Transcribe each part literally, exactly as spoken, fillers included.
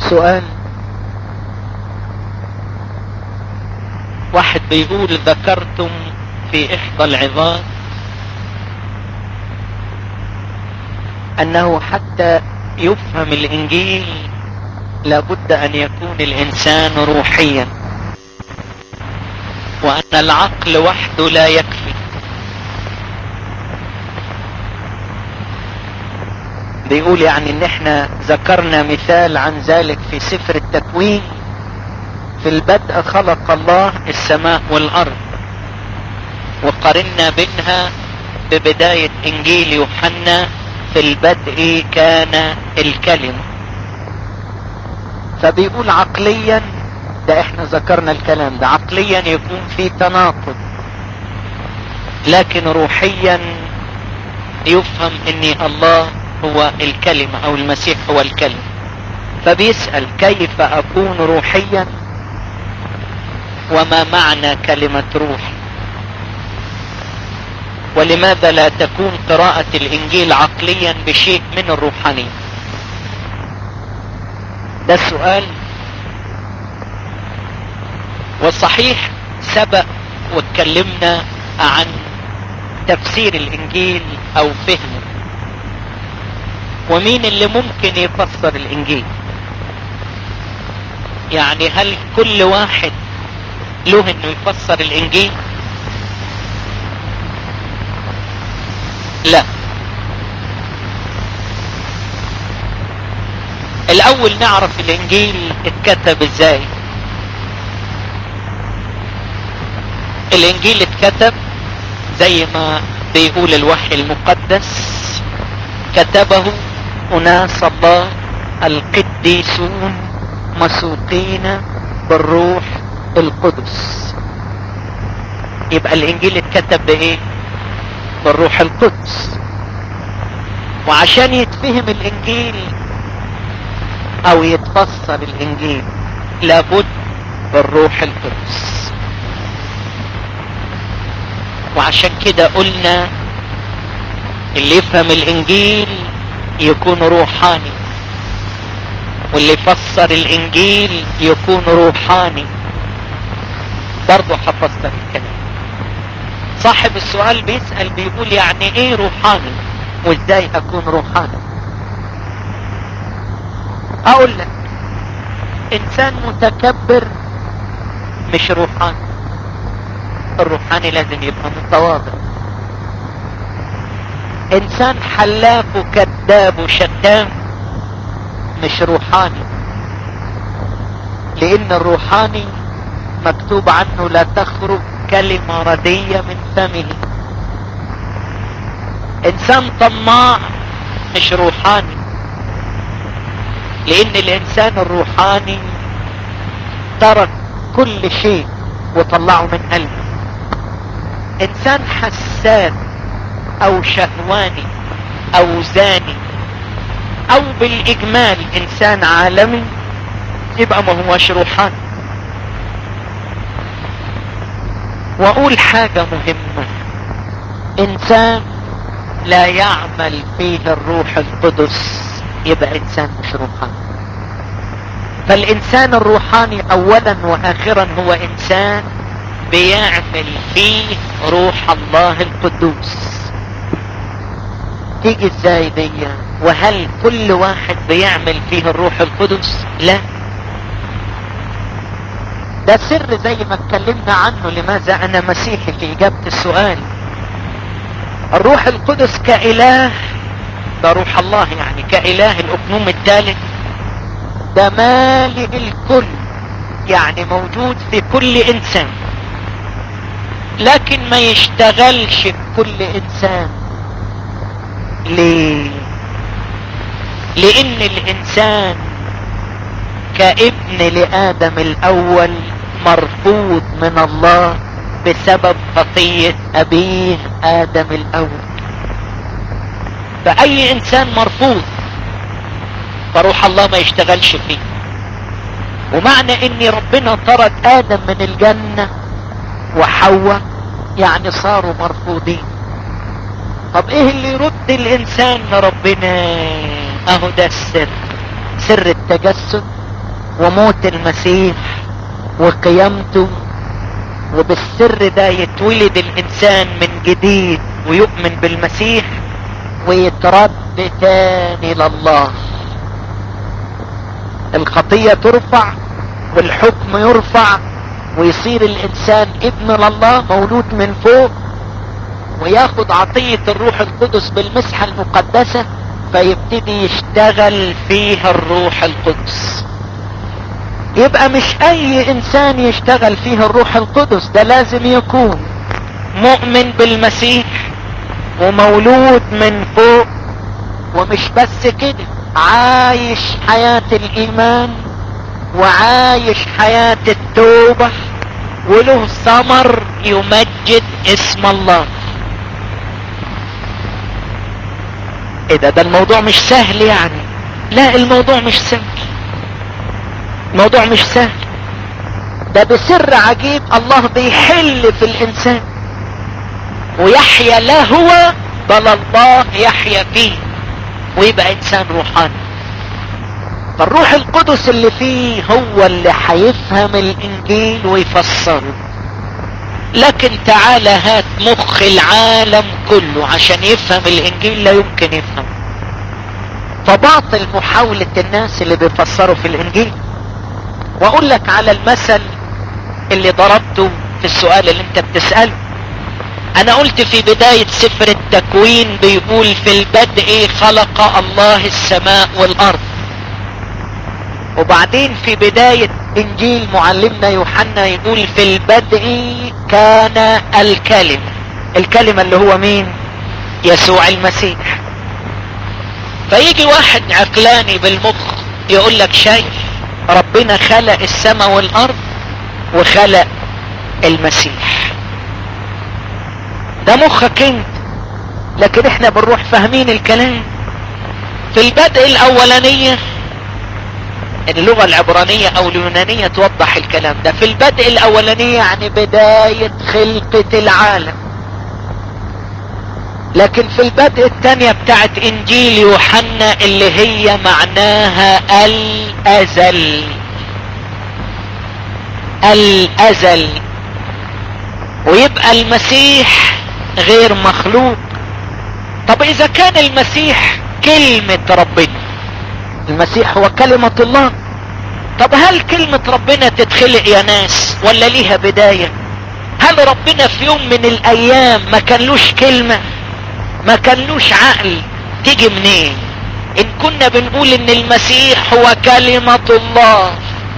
سؤال. واحد بيقول ذكرتم في احدى العظات انه حتى يفهم الانجيل لابد ان يكون الانسان روحيا، وان العقل وحده لا يكفي. بيقول يعني ان احنا ذكرنا مثال عن ذلك في سفر التكوين، في البدء خلق الله السماء والارض، وقارنا بينها ببداية انجيل يوحنا في البدء كان الكلمة. فبيقول عقليا، ده احنا ذكرنا الكلام ده، عقليا يكون في تناقض، لكن روحيا يفهم ان الله هو الكلمة او المسيح هو الكلمة. فبيسأل كيف اكون روحيا، وما معنى كلمة روح، ولماذا لا تكون قراءة الانجيل عقليا بشيء من الروحانية؟ ده السؤال. والصحيح سبق واتكلمنا عن تفسير الانجيل او فهمه، ومين اللي ممكن يفسر الانجيل. يعني هل كل واحد له انه يفسر الانجيل؟ لا. الاول نعرف الانجيل اتكتب ازاي. الانجيل اتكتب زي ما بيقول الوحي المقدس، كتبه اناس الله القديسون مسوقين بالروح القدس. يبقى الانجيل اتكتب بايه؟ بالروح القدس. وعشان يتفهم الانجيل او يتفسر الانجيل لابد بالروح القدس. وعشان كده قلنا اللي يفهم الانجيل يكون روحاني، واللي يفسر الانجيل يكون روحاني. برضو هفسر الكلام. صاحب السؤال بيسأل بيقول يعني ايه روحاني، وازاي اكون روحاني؟ اقول لك، انسان متكبر مش روحاني. الروحاني لازم يبقى متواضع. انسان حلاف وكذاب وشتام مش روحاني، لان الروحاني مكتوب عنه لا تخرج كلمة ردية من فمه. انسان طماع مش روحاني، لان الانسان الروحاني ترك كل شيء وطلعه من قلبه. انسان حساد او شهواني او زاني او بالاجمال انسان عالمي يبقى ما هوش روحاني. واقول حاجة مهمة، انسان لا يعمل فيه الروح القدس يبقى انسان مش روحاني. فالانسان الروحاني اولا واخرا هو انسان بيعمل فيه روح الله القدوس. تيجي ازاي دي؟ وهل كل واحد بيعمل فيه الروح القدس؟ لا. ده سر زي ما اتكلمنا عنه لماذا انا مسيحي في اجابة السؤال. الروح القدس كاله، ده روح الله يعني كاله الاقنوم الثالث، ده مالئ الكل، يعني موجود في كل انسان، لكن ما يشتغلش بكل انسان. ليه؟ لان الانسان كابن لادم الاول مرفوض من الله بسبب خطية ابيه ادم الاول. فاي انسان مرفوض فروح الله ما يشتغلش فيه. ومعنى ان ربنا طرد ادم من الجنة وحواء يعني صاروا مرفوضين. طب ايه اللي يرد الانسان لربنا؟ اهو ده السر، سر التجسد وموت المسيح وقيامته، وبالسر ده يتولد الانسان من جديد ويؤمن بالمسيح ويترد تاني لله. الخطية ترفع والحكم يرفع ويصير الانسان ابن لله مولود من فوق، وياخد عطية الروح القدس بالمسحة المقدسة، فيبتدي يشتغل فيها الروح القدس. يبقى مش اي انسان يشتغل فيه الروح القدس، ده لازم يكون مؤمن بالمسيح ومولود من فوق، ومش بس كده، عايش حياة الايمان وعايش حياة التوبة وله ثمر يمجد اسم الله. ايه ده ده الموضوع مش سهل يعني. لا، الموضوع مش سهل، الموضوع مش سهل. ده بسر عجيب الله بيحل في الانسان ويحيا لا هو بل الله يحيا فيه ويبقى انسان روحاني. فالروح القدس اللي فيه هو اللي هيفهم الانجيل ويفسره. لكن تعالى هات مخ العالم كله عشان يفهم الانجيل، لا يمكن يفهم. فباطل محاولة الناس اللي بيفسروا في الانجيل. واقول لك على المثل اللي ضربته في السؤال اللي انت بتسأله. انا قلت في بداية سفر التكوين بيقول في البدء خلق الله السماء والارض، وبعدين في بداية انجيل معلمنا يوحنا يقول في البدء كان الكلمة. الكلمة اللي هو مين؟ يسوع المسيح. فيجي واحد عقلاني بالمخ يقول لك شايف ربنا خلق السماء والارض وخلق المسيح. ده مخك انت، لكن احنا بنروح فاهمين الكلام. في البدء الاولانية، اللغة العبرانية او اليونانية توضح الكلام ده. في البدء الاولانية يعني بداية خلقة العالم. لكن في البدء الثانية بتاعت انجيل يوحنا اللي هي معناها الازل، الازل، ويبقى المسيح غير مخلوق. طب اذا كان المسيح كلمة ربنا، المسيح هو كلمة الله، طب هل كلمة ربنا تتخلق يا ناس ولا ليها بداية؟ هل ربنا في يوم من الايام ما كانلوش كلمة، ما كانلوش عقل؟ تيجي منين؟ ان كنا بنقول ان المسيح هو كلمة الله،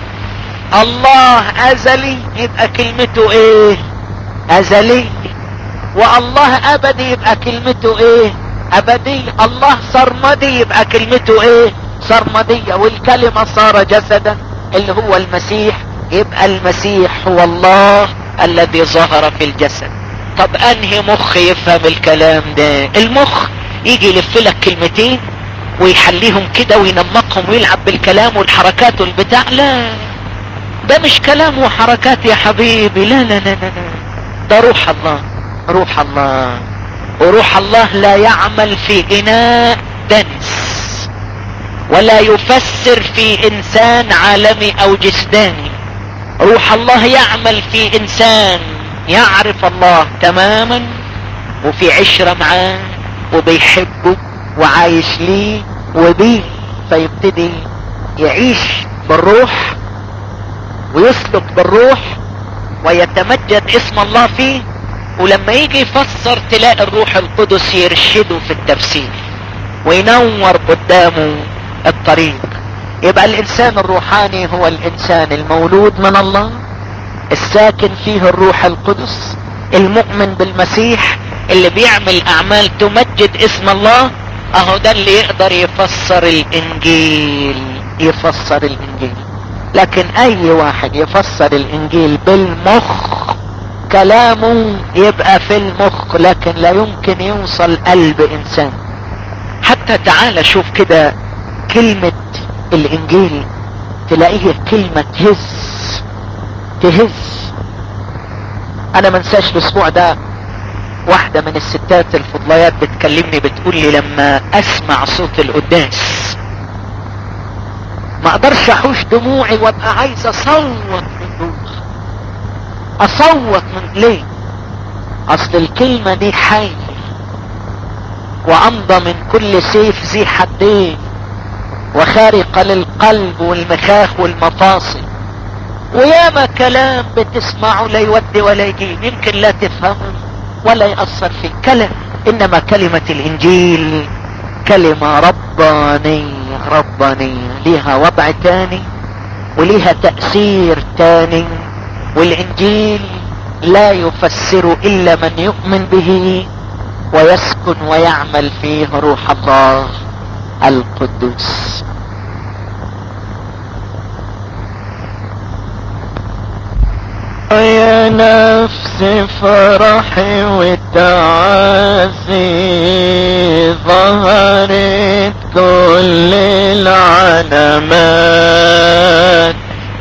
الله ازلي، يبقى كلمته ايه؟ ازلي. والله ابدي يبقى كلمته ايه؟ ابدي. الله سرمدي يبقى كلمته ايه؟ سرمدية. والكلمة صار جسدا اللي هو المسيح، يبقى المسيح هو الله الذي ظهر في الجسد. طب انهي مخ يفهم الكلام ده؟ المخ يجي يلف لك كلمتين ويحليهم كده وينمقهم ويلعب بالكلام والحركات والبتاع. لا، ده مش كلام وحركات يا حبيبي. لا لا لا لا, لا. ده روح الله، روح الله. وروح الله لا يعمل في اناء دنس ولا يفسر في انسان عالمي او جسداني. روح الله يعمل في انسان يعرف الله تماما وفي عشرة معاه وبيحبه وعايش ليه وبيه، فيبتدي يعيش بالروح ويسلك بالروح ويتمجد اسم الله فيه. ولما يجي يفسر تلاقي الروح القدس يرشده في التفسير وينور قدامه الطريق. يبقى الانسان الروحاني هو الانسان المولود من الله، الساكن فيه الروح القدس، المؤمن بالمسيح، اللي بيعمل اعمال تمجد اسم الله. اهو ده اللي يقدر يفسر الانجيل، يفسر الانجيل. لكن اي واحد يفسر الانجيل بالمخ كلامه يبقى في المخ، لكن لا يمكن يوصل قلب انسان. حتى تعال شوف كده كلمة الانجيل تلاقيه كلمة تهز تهز. انا منساش الاسبوع ده واحدة من الستات الفضليات بتكلمني بتقول لي لما اسمع صوت القداس ما اقدرش احوش دموعي وابقى عايز اصوت من جوه، اصوت من ليه؟ اصل الكلمة دي حية وامضى من كل سيف ذي حدين وخارقة للقلب والمخاخ والمفاصل. وياما كلام بتسمعه لا يودي ولا يجيب، يمكن لا تفهمه ولا يأثر فيك كلام، انما كلمة الانجيل كلمة ربانية ربانية، ليها وضع تاني وليها تأثير تاني. والانجيل لا يفسر الا من يؤمن به ويسكن ويعمل فيه روح الله القدوس. يا نفس فرحي والتعازي، ظهرت كل العلامات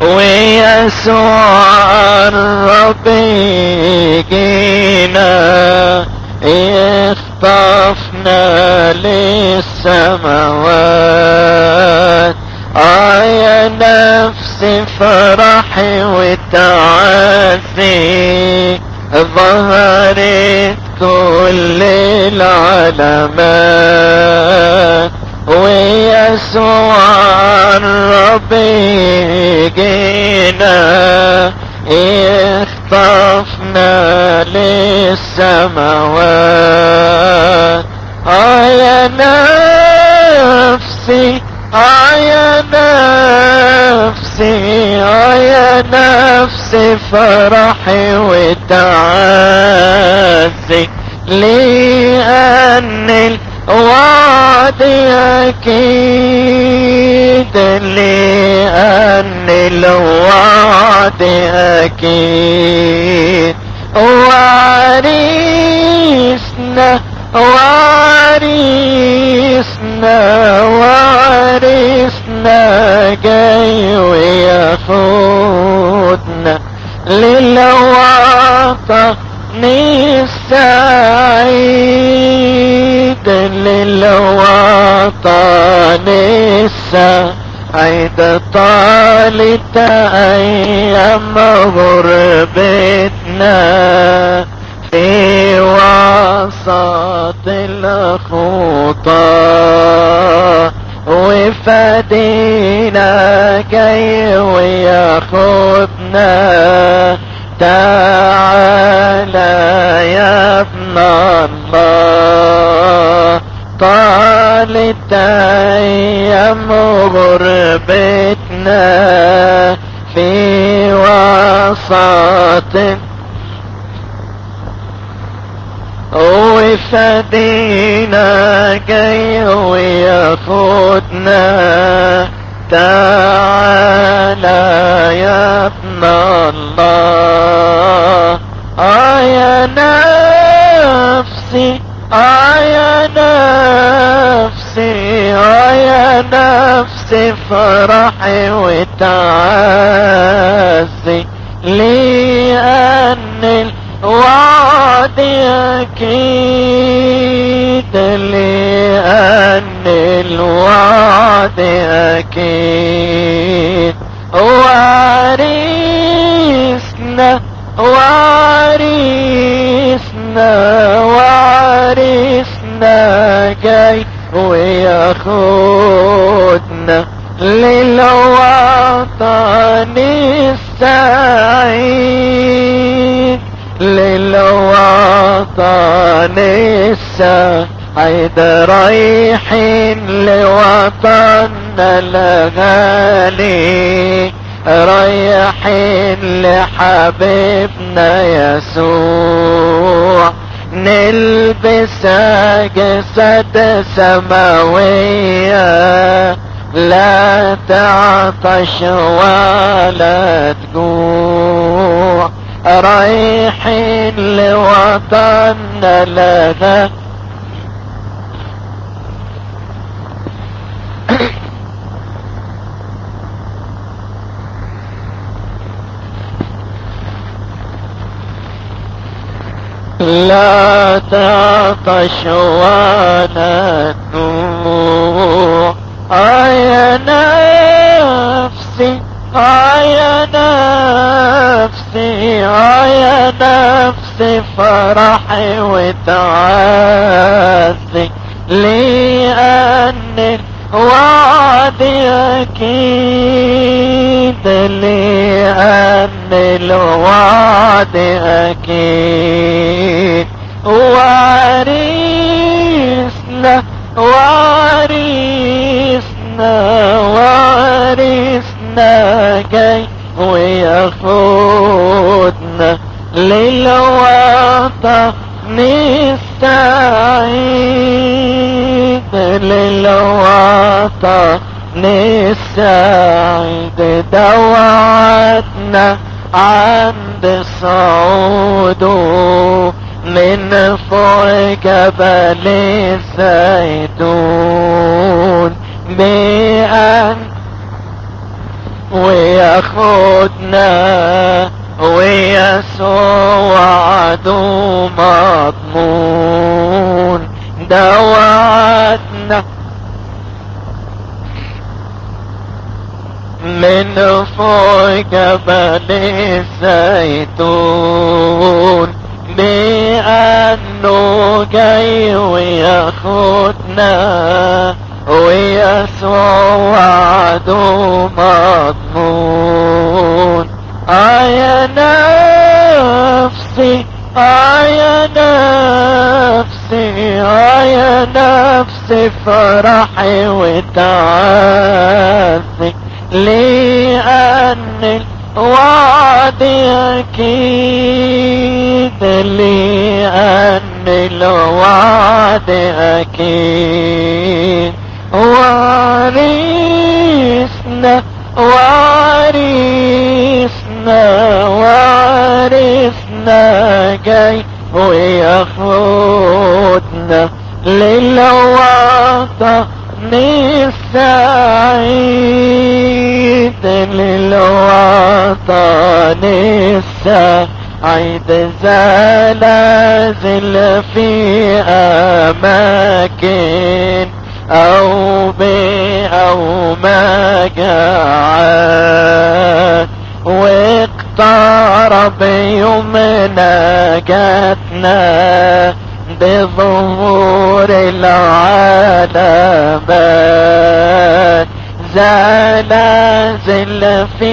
ويسوع الرب يجينا يخطفنا للسماوات. آه يا نفسي فرحي والتعازي، ظهرت كل العلامات ويسوع الرب يجينا يخطفنا للسماوات. آه يا نفسي آه يا نفسي آه يا نفسي فرحي والتعازي، لأن الوعد أكيد، لأن الوعد أكيد. وعريسنا وعريسنا وعريسنا جاي وياخدنا للوطن السعيد، للوطن السعيد. طالت ايام غربتنا في وسط الخطى، وفدينا جاي وياخدنا. تعالى يا ابن الله، طالت ايام غربتنا في وسط، وفدينا جاي وياخدنا. تعالى يا ابن الله. آه يا نفسي آه يا نفسي آه يا نفسي فرحي وتعزي، لأن الوعد أكيد، لأن الوعد أكيد. وعريسنا وعريسنا وعريسنا جاي وياخدنا للوطن السعيد، للوطن السعيد. رايحين لوطننا الغالي، رايحين لحبيبنا يسوع، نلبس جسد سماوية، لا تعطش ولا تجوع. رايحين لوطننا لغا لا تعطش ولا تجوع. آه يا نفسي آه يا نفسي آه يا نفسي فرحي وتعزي لأن الوعد أكيد لأن الوعد أكيد وارثنا وارثنا وارثنا جاي وياخدنا للوطن السعيد للوطن السعيد دوعتنا عند صعوده من فوق جبل الزيتون بأن وياخدنا ويسوع وعده مضمون دوعتنا من فوق جبل الزيتون بأنه جاي وياخدنا ويسوع وعده مضمون آه يا نفسي آه يا نفسي آه يا نفسي فرحي وتعزي لأن الوعد أكيد لأن الوعد أكيد وارثنا وارثنا وارثنا جاي وياخدنا للوطن السعيد للوطن السعيد زلازل في أماكن أو بي أو مجاعات واقترب يومنا جاتنا بظهور العلامات زلازل في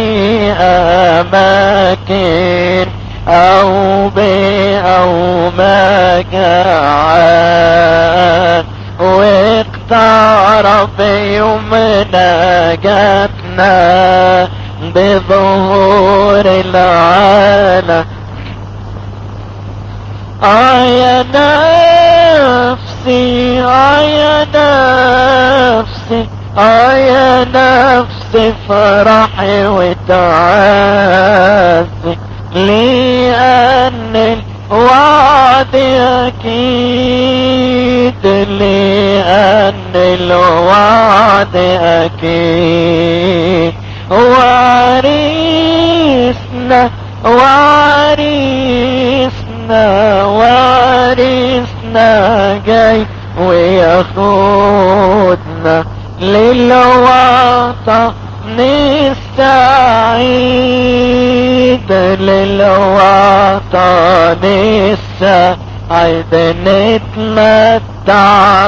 أماكن أو بي أو مجاعات واقترب يومنا جاتنا بظهور العالم آه يا نفسي آه يا نفسي آه يا نفسي فرحي وتعزي لأن الوعد أكيد لأن الوعد أكيد وارثنا وارثنا وارثنا جاي وياخدنا للوطن السعيد للوطن السعيد نتمتع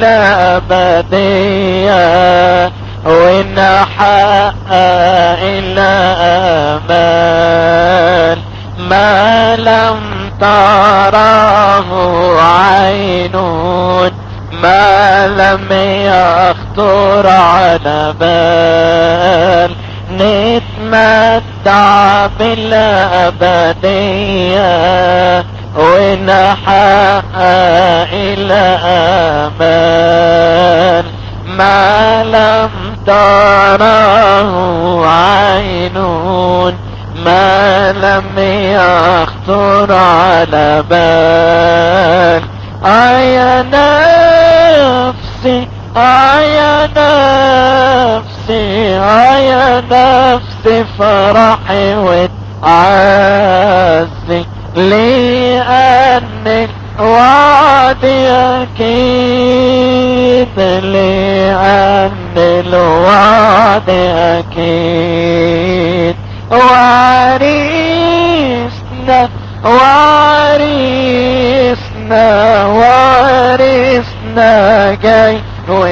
بالأبدية ونحقق الأمال ما لم تراه عين ما لم يخطر على بال نتمتع بالأبدية ونحقق الأمال ما لم تراه عين ما لم يخطر على بال آه يا نفسي آه يا نفسي آه يا نفسي فرحي وتعزي لأن الوعد أكيد لأن الوعد اكيد، وارثنا وارثنا وارثنا جاي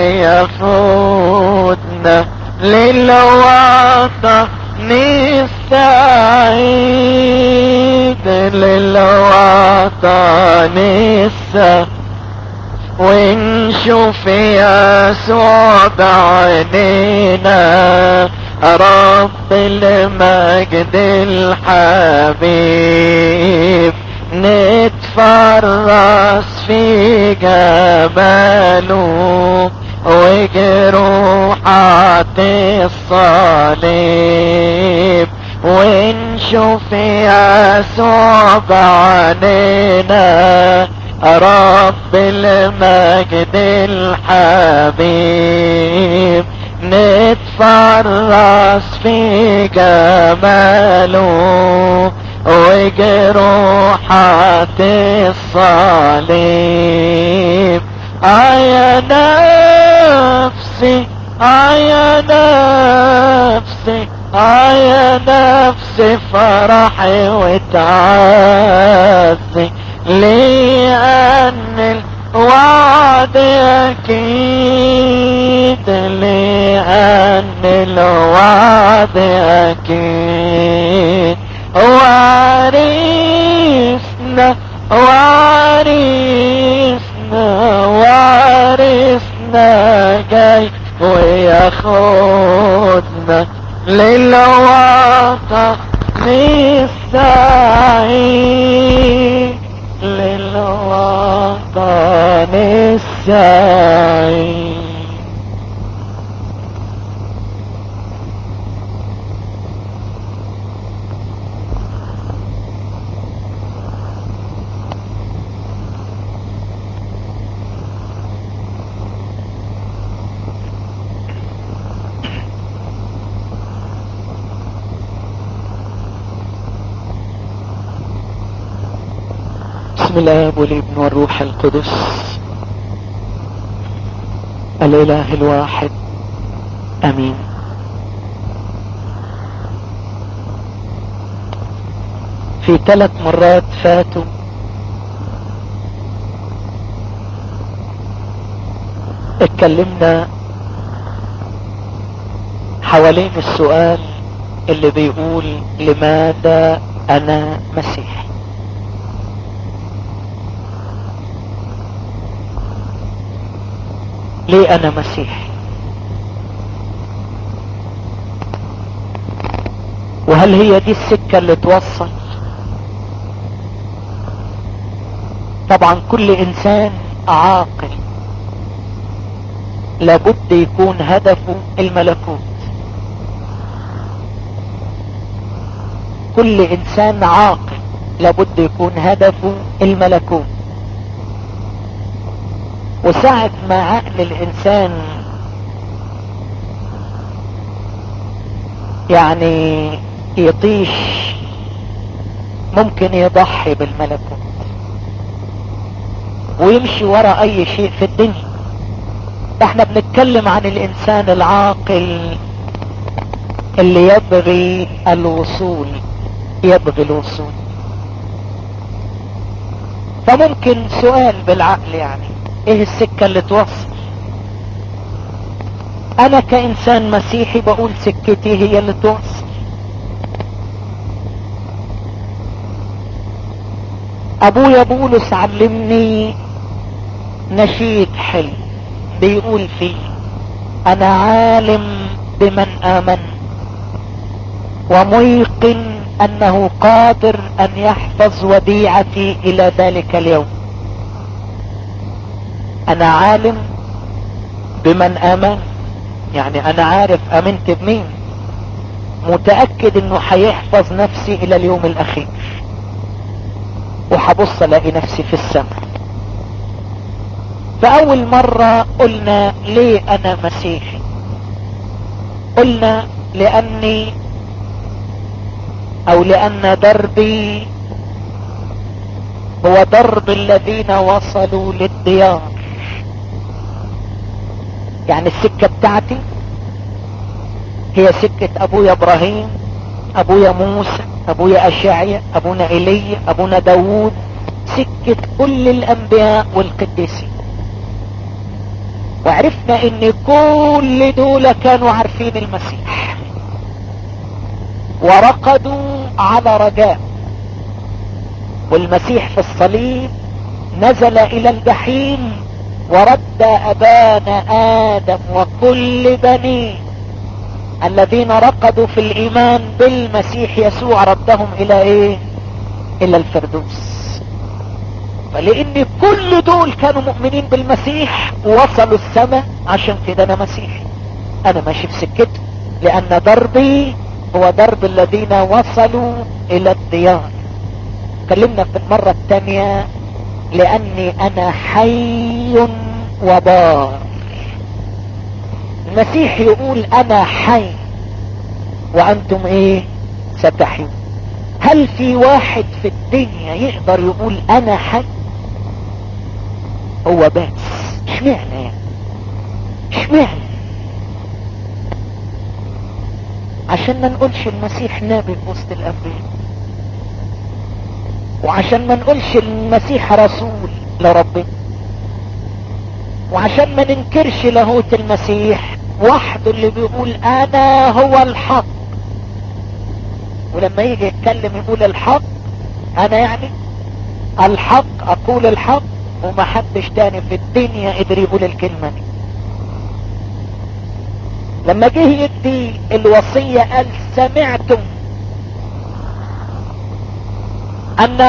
وياخدنا للوطن السعيد، للوطن السعيد. ونشوف يسوع بعينينا رب المجد الحبيب، نتفرس في جماله وجروحات الصليب. ونشوف يسوع بعينينا رب المجد الحبيب، نتفرس في جماله وجروحات الصليب. يا نفسي يا نفسي يا نفسي فرحي وتعزي، لأن الوعد أكيد، لأن الوعد أكيد. وارثنا وارثنا وارثنا جاي وياخدنا للوطن السعيد، للوطن السعيد. بسم الله والابن والروح القدس الاله الواحد امين. في ثلاث مرات فاتوا اتكلمنا حوالين السؤال اللي بيقول لماذا انا مسيحي؟ ليه انا مسيحي؟ وهل هي دي السكة اللي توصل؟ طبعا كل انسان عاقل لابد يكون هدفه الملكوت. كل انسان عاقل لابد يكون هدفه الملكوت. وساعة ما عقل الانسان يعني يطيش ممكن يضحي بالملكوت ويمشي وراء اي شيء في الدنيا. احنا بنتكلم عن الانسان العاقل اللي يبغي الوصول يبغي الوصول. فممكن سؤال بالعقل يعني ايه السكة اللي توصل؟ انا كانسان مسيحي بقول سكتي هي اللي توصل. ابويا بولس علمني نشيد حلو بيقول فيه انا عالم بمن امن وميقن انه قادر ان يحفظ وديعتي الى ذلك اليوم. انا عالم بمن امن يعني انا عارف امنت بمين، متأكد انه هيحفظ نفسي الى اليوم الاخير وحبص الاقي نفسي في السماء. فاول مرة قلنا ليه انا مسيحي؟ قلنا لاني او لان دربي هو درب الذين وصلوا للديار. يعني السكة بتاعتي هي سكة ابويا ابراهيم، ابويا موسى، ابويا اشعيا، ابونا ايليا، ابونا داوود، سكة كل الانبياء والقديسين. وعرفنا ان كل دول كانوا عارفين المسيح ورقدوا على رجاء. والمسيح في الصليب نزل الى الجحيم ورد ابانا ادم وكل بنيه الذين رقدوا في الايمان بالمسيح يسوع، ردهم الى ايه؟ الى الفردوس. فلان كل دول كانوا مؤمنين بالمسيح ووصلوا السماء، عشان كده انا مسيحي، انا ماشي في سكته، لان دربي هو درب الذين وصلوا الى الديار. اتكلمنا في المرة الثانية لاني انا حي وبار. المسيح يقول انا حي وانتم ايه؟ ستحيون. هل في واحد في الدنيا يقدر يقول انا حي؟ هو بس. اشمعنى يعني؟ اشمعنى؟ عشان ما نقولش المسيح نبي في وسط الانبياء، وعشان ما نقولش المسيح رسول لربنا، وعشان ما ننكرش لاهوت المسيح وحده اللي بيقول انا هو الحق. ولما يجي يتكلم يقول الحق، انا يعني الحق اقول الحق، وما حدش تاني في الدنيا قدر يقول الكلمة دي. لما جه يدي الوصية قال سمعتم ان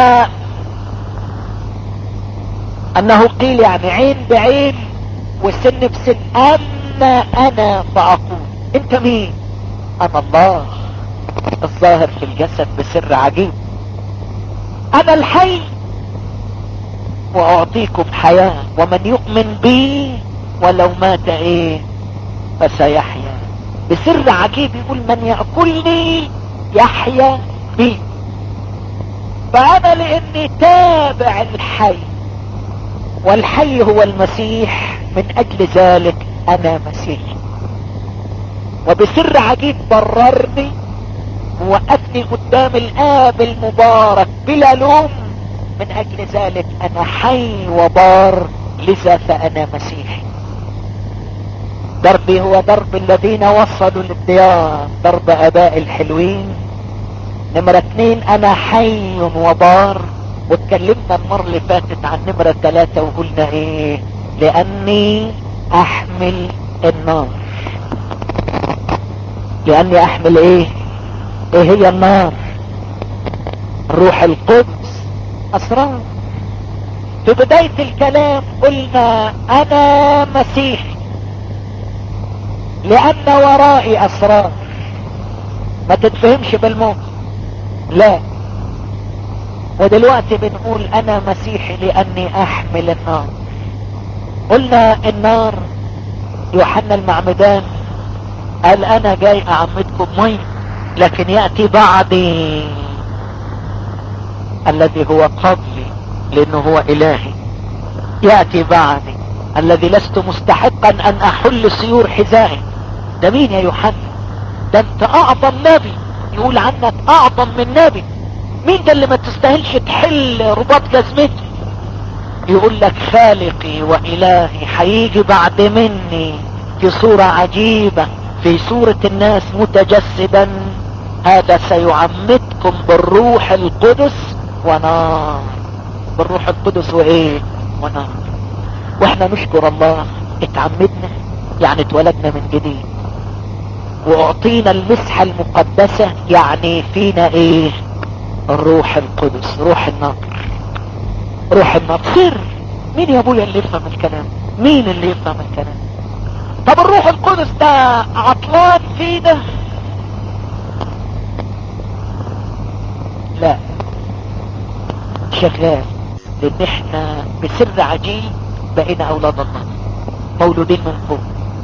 انه قيل، يعني عين بعين وسن بسن، اما انا فاقول. انت مين؟ انا الله الظاهر في الجسد بسر عجيب. انا الحي واعطيكم حياة، ومن يؤمن بي ولو مات ايه فسيحيا. بسر عجيب يقول من يأكلني يحيا بي. فانا لاني تابع الحي، والحي هو المسيح، من اجل ذلك انا مسيحي. وبسر عجيب بررني ووقفني قدام الاب المبارك بلا لوم، من اجل ذلك انا حي وبار، لذا فانا مسيحي. دربي هو درب الذين وصلوا للديار، درب اباء الحلوين. نمرة اتنين انا حي وبار. واتكلمنا المرة اللي فاتت عن نمرة ثلاثة وقلنا ايه؟ لاني احمل النار. لاني احمل ايه؟ ايه هي النار؟ الروح القدس. اسرار. في بداية الكلام قلنا انا مسيحي لان ورائي اسرار ما تتفهمش بالموت، لا. ودلوقتي بنقول انا مسيحي لاني احمل النار. قلنا النار يوحنا المعمدان قال انا جاي اعمدكم مي، لكن يأتي بعدي الذي هو قبلي لانه هو الهي. يأتي بعدي الذي لست مستحقا ان احل سيور حذائي. ده مين يا يوحنا؟ ده انت اعظم نبي، يقول عنك اعظم من نبي. مين ده اللي ما تستاهلش تحل رباط جزمتي؟ يقول لك خالقي والهي هيجي بعد مني في صورة عجيبة، في صورة الناس متجسدا. هذا سيعمدكم بالروح القدس ونار. بالروح القدس وايه؟ ونار. واحنا نشكر الله اتعمدنا، يعني اتولدنا من جديد، واعطينا المسحة المقدسة، يعني فينا ايه؟ الروح القدس، روح النار. روح النار سر. مين يا ابويا اللي يفهم الكلام؟ مين اللي يفهم الكلام؟ طب الروح القدس ده عطلان فينا؟ لا، شغال. لان احنا بسر عجيب بقينا اولاد الله، مولودين من فوق،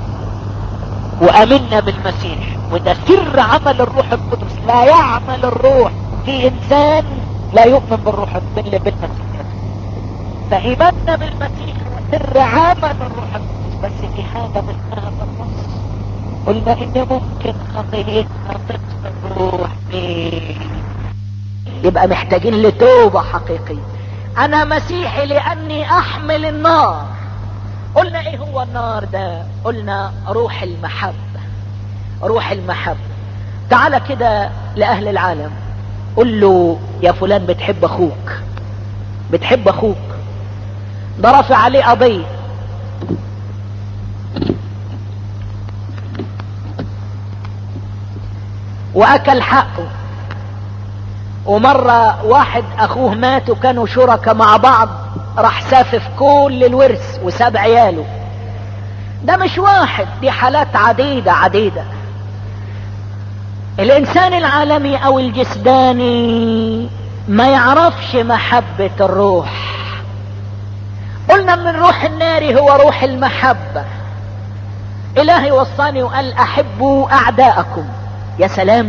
وامنا بالمسيح. وده سر عمل الروح القدس. لا يعمل الروح في انسان لا يؤمن بالروح اللي بالمسيح. فايماننا بالمسيح وسر عمل الروح القدس. بس في حاجة بالنها بالنص، قلنا ان ممكن خطيئتنا تفسد الروح فيه، يبقى محتاجين لتوبة حقيقية. انا مسيحي لاني احمل النار. قلنا ايه هو النار ده؟ قلنا روح المحبة. روح المحبة. تعال كده لأهل العالم قل له يا فلان بتحب اخوك، بتحب اخوك، ده رفع عليه قضية، واكل حقه، ومرة واحد اخوه مات وكانوا شركاء مع بعض، راح سافف كل الورث وساب عياله. ده مش واحد، دي حالات عديدة عديدة. الانسان العالمي او الجسداني ما يعرفش محبة الروح. قلنا ان الروح الناري هو روح المحبة. الهي وصاني وقال احبوا اعداءكم. يا سلام،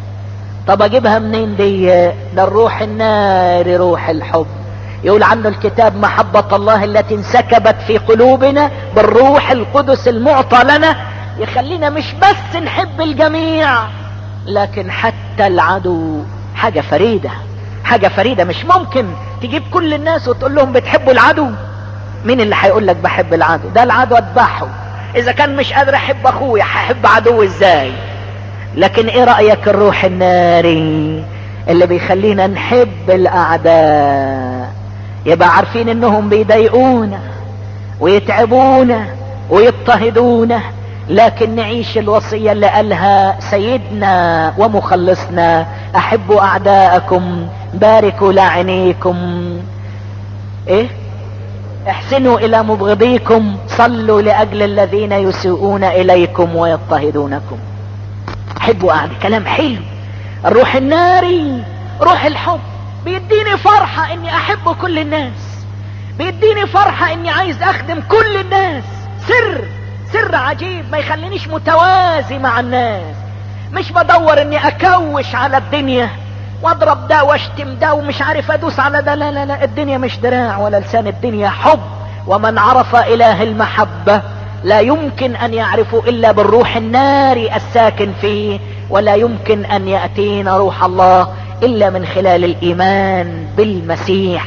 طب اجيبها منين دي؟ ده الروح الناري روح الحب. يقول عنه الكتاب محبة الله التي انسكبت في قلوبنا بالروح القدس المعطى لنا، يخلينا مش بس نحب الجميع لكن حتى العدو. حاجة فريدة، حاجة فريدة. مش ممكن تجيب كل الناس وتقول لهم بتحبوا العدو. مين اللي هيقول لك بحب العدو؟ ده العدو اذبحه. اذا كان مش قادر احب اخويا هحب عدو ازاي؟ لكن ايه رأيك الروح الناري اللي بيخلينا نحب الاعداء؟ يبقى عارفين انهم بيضايقونا ويتعبونا ويضطهدونا، لكن نعيش الوصية اللي قالها سيدنا ومخلصنا: احبوا اعداءكم، باركوا لاعنيكم، ايه احسنوا الى مبغضيكم، صلوا لاجل الذين يسيئون اليكم ويضطهدونكم. حبوا اعداء. كلام حلو. الروح الناري روح الحب بيديني فرحة اني احب كل الناس، بيديني فرحة اني عايز اخدم كل الناس. سر سر عجيب ما يخلينيش متوازي مع الناس. مش بدور اني اكوش على الدنيا واضرب ده واشتم ده ومش عارف ادوس على ده. لا لا لا، الدنيا مش دراع ولا لسان، الدنيا حب. ومن عرف اله المحبة لا يمكن ان يعرفه الا بالروح الناري الساكن فيه، ولا يمكن ان يأتينا روح الله الا من خلال الايمان بالمسيح.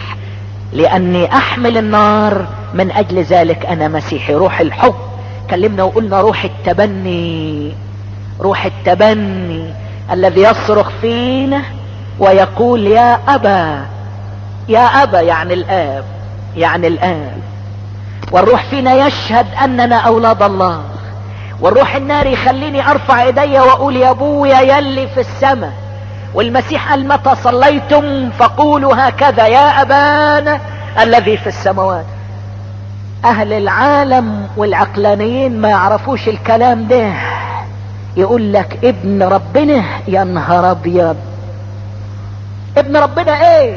لاني احمل النار من اجل ذلك انا مسيحي. روح الحب. كلمنا وقلنا روح التبني. روح التبني الذي يصرخ فينا ويقول يا ابا. يا ابا يعني الاب، يعني الاب. والروح فينا يشهد اننا اولاد الله. والروح النار يخليني ارفع ايدي واقول يا ابويا يلي في السماء. والمسيح قال متى صليتم فقولوا هكذا: يا ابانا الذي في السماوات. اهل العالم والعقلانيين ما يعرفوش الكلام ده. يقول لك ابن ربنا. يا نهار ابيض، ابن ربنا ايه؟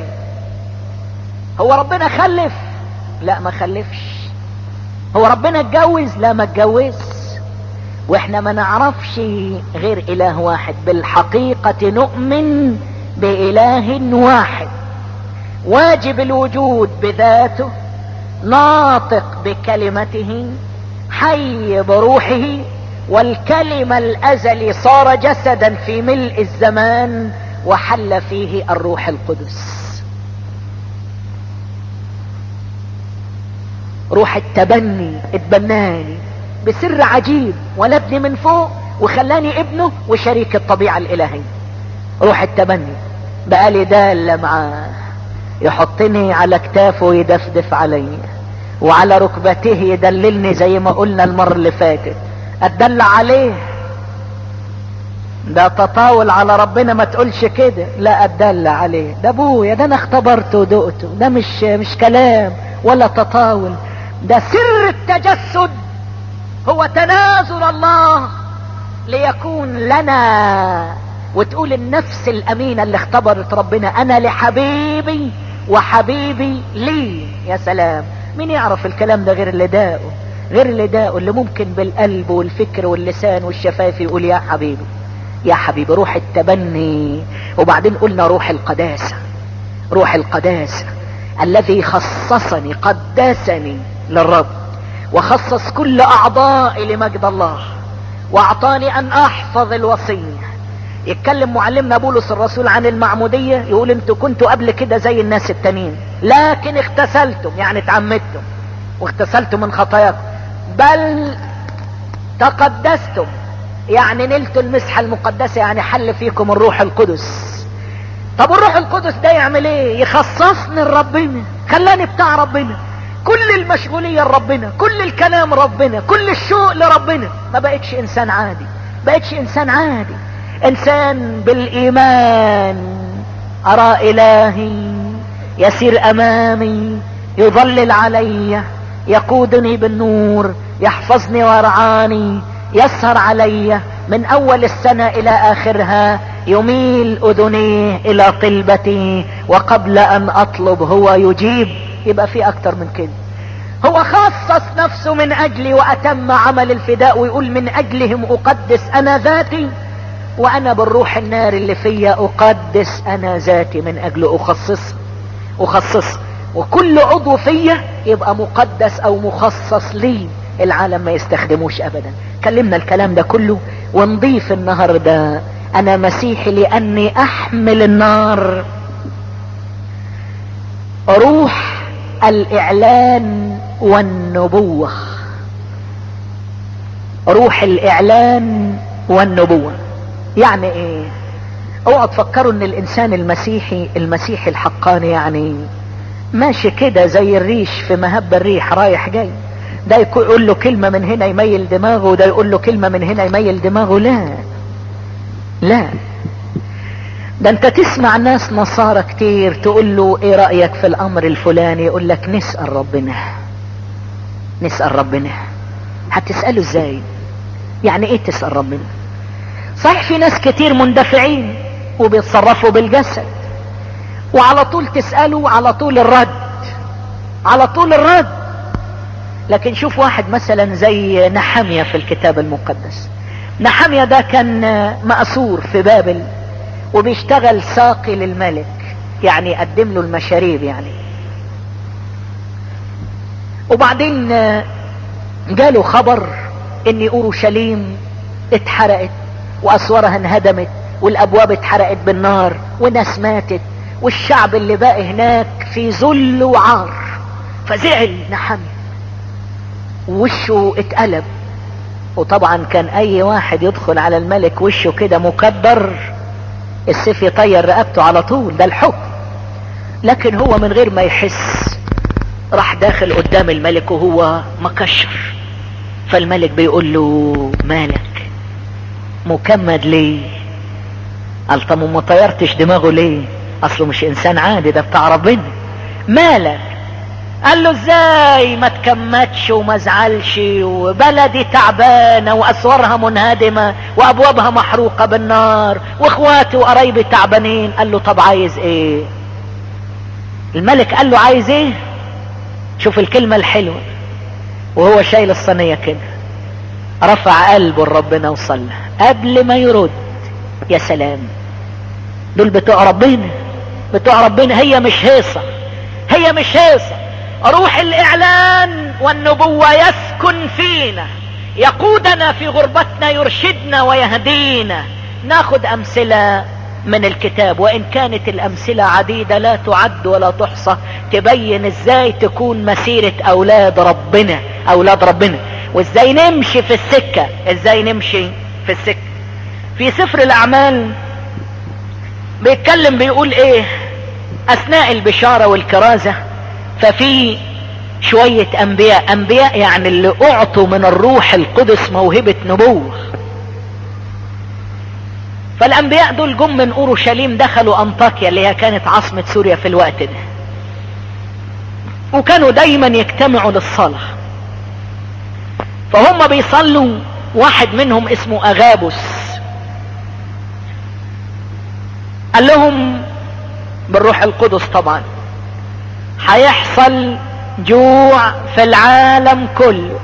هو ربنا خلف؟ لا ما خلفش. هو ربنا اتجوز؟ لا ما اتجوز. واحنا ما نعرفش غير اله واحد. بالحقيقة نؤمن باله واحد واجب الوجود بذاته، ناطق بكلمته، حي بروحه، والكلمة الازلي صار جسدا في ملء الزمان وحل فيه الروح القدس. روح التبني اتبناني بسر عجيب، ولدني من فوق وخلاني ابنه وشريك الطبيعة الالهية. روح التبني بقالي دالة معاه، يحطني على كتافه ويدفدف علي، وعلى ركبته يدللني زي ما قلنا المرة اللي فاتت. اتدلع عليه ده تطاول على ربنا، ما تقولش كده. لا اتدلع عليه، ده ابويا، ده انا اختبرته ودقته، ده مش مش كلام ولا تطاول. ده سر التجسد، هو تنازل الله ليكون لنا. وتقول النفس الامينة اللي اختبرت ربنا: انا لحبيبي وحبيبي لي. يا سلام، مين يعرف الكلام ده غير اللي داقه؟ غير اللي داقه، اللي ممكن بالقلب والفكر واللسان والشفايف يقول يا حبيبي يا حبيبي. روح التبني. وبعدين قلنا روح القداسة. روح القداسة الذي خصصني، قدسني للرب، وخصص كل اعضائي لمجد الله، واعطاني ان احفظ الوصية. يتكلم معلمنا بولس الرسول عن المعمودية، يقول انتوا كنتوا قبل كده زي الناس التانيين، لكن اغتسلتم يعني اتعمدتم واغتسلتم من خطاياكم، بل تقدستم يعني نلتوا المسحة المقدسة، يعني حل فيكم الروح القدس. طب الروح القدس ده يعمل ايه؟ يخصصني لربنا، خلاني بتاع ربنا، كل المشغولية لربنا، كل الكلام ربنا، كل الشوق لربنا. ما بقتش انسان عادي، بقتش انسان عادي، انسان بالايمان ارى الهي يسير امامي، يظلل علي، يقودني بالنور، يحفظني ويرعاني، يسهر علي من اول السنة الى اخرها، يميل اذنيه الى طلبتي، وقبل ان اطلب هو يجيب. يبقى في اكتر من كده. هو خصص نفسه من اجلي واتم عمل الفداء، ويقول من اجلهم اقدس انا ذاتي، وانا بالروح النار اللي فيا اقدس انا ذاتي من اجل اخصص اخصص وكل عضو فيا يبقى مقدس او مخصص لي، العالم ما يستخدموش ابدا. كلمنا الكلام ده كله ونضيف النهارده انا مسيحي لاني احمل النار، روح الاعلان والنبوة. روح الاعلان والنبوة يعني ايه؟ اوعوا تفكروا ان الانسان المسيحي المسيحي الحقاني يعني ماشي كده زي الريش في مهب الريح رايح جاي، ده يقول له كلمة من هنا يميل دماغه، وده يقول له كلمة من هنا يميل دماغه. لا لا، ده انت تسمع ناس نصارى كتير تقول له ايه رأيك في الامر الفلاني، يقول لك نسأل ربنا نسأل ربنا. هتسأله ازاي؟ يعني ايه تسأل ربنا؟ صحيح في ناس كتير مندفعين وبيتصرفوا بالجسد، وعلى طول تسأله على طول الرد، على طول الرد. لكن شوف واحد مثلا زي نحمية في الكتاب المقدس. نحمية ده كان مأسور في بابل وبيشتغل ساقي للملك، يعني يقدم له المشاريب يعني. وبعدين جاله خبر ان اورشليم اتحرقت واسوارها انهدمت والابواب اتحرقت بالنار وناس ماتت والشعب اللي باقي هناك في ذل وعار. فزعل نحمية ووشه اتقلب، وطبعا كان اي واحد يدخل على الملك وشه كده مكدر السيف يطير رقبته على طول، ده الحكم. لكن هو من غير ما يحس راح داخل قدام الملك وهو مكشر. فالملك بيقول له مالك مكمد ليه؟ قال طب ما طيرتش دماغه ليه؟ اصله مش انسان عادي، ده بتاع ربنا. مالك؟ قال له ازاي ما تكمتش وما زعلش، وبلدي تعبانه واسوارها منهدمه وابوابها محروقه بالنار واخواتي وقرايبي تعبانين. قال له طب عايز ايه؟ الملك قال له عايز ايه؟ شوف الكلمه الحلوه، وهو شايل الصينيه كده رفع قلبه لربنا وصلى قبل ما يرد. يا سلام، دول بتوع ربنا، بتوع ربنا. هي مش هيصه، هي مش هيصه. روح الاعلان والنبوة يسكن فينا، يقودنا في غربتنا، يرشدنا ويهدينا. ناخد امثلة من الكتاب، وان كانت الامثلة عديدة لا تعد ولا تحصى، تبين ازاي تكون مسيرة اولاد ربنا، اولاد ربنا، وازاي نمشي في السكة، ازاي نمشي في السكة. في سفر الاعمال بيتكلم بيقول ايه اثناء البشارة والكرازة، ففي شوية انبياء، انبياء يعني اللي اعطوا من الروح القدس موهبة نبوة. فالانبياء دول جم من اورشليم دخلوا انطاكيا اللي هي كانت عاصمة سوريا في الوقت ده، وكانوا دايما يجتمعوا للصلاة. فهم بيصلوا، واحد منهم اسمه اغابوس قال لهم بالروح القدس طبعا هيحصل جوع في العالم كله،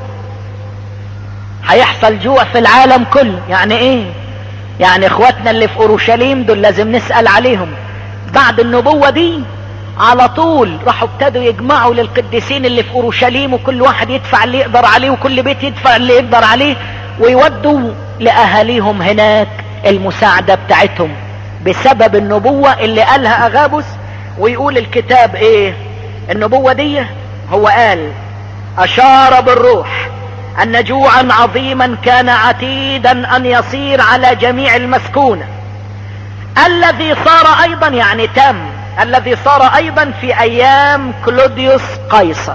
هيحصل جوع في العالم كله. يعني ايه؟ يعني اخواتنا اللي في اورشليم دول لازم نسأل عليهم. بعد النبوة دي على طول راحوا ابتدوا يجمعوا للقديسين اللي في اورشليم، وكل واحد يدفع اللي يقدر عليه، وكل بيت يدفع اللي يقدر عليه، ويودوا لأهاليهم هناك المساعدة بتاعتهم بسبب النبوة اللي قالها أغابوس. ويقول الكتاب ايه النبوة دي؟ هو قال اشار بالروح ان جوعا عظيما كان عتيدا ان يصير على جميع المسكونة، الذي صار ايضا يعني تم الذي صار ايضا في ايام كلوديوس قيصر.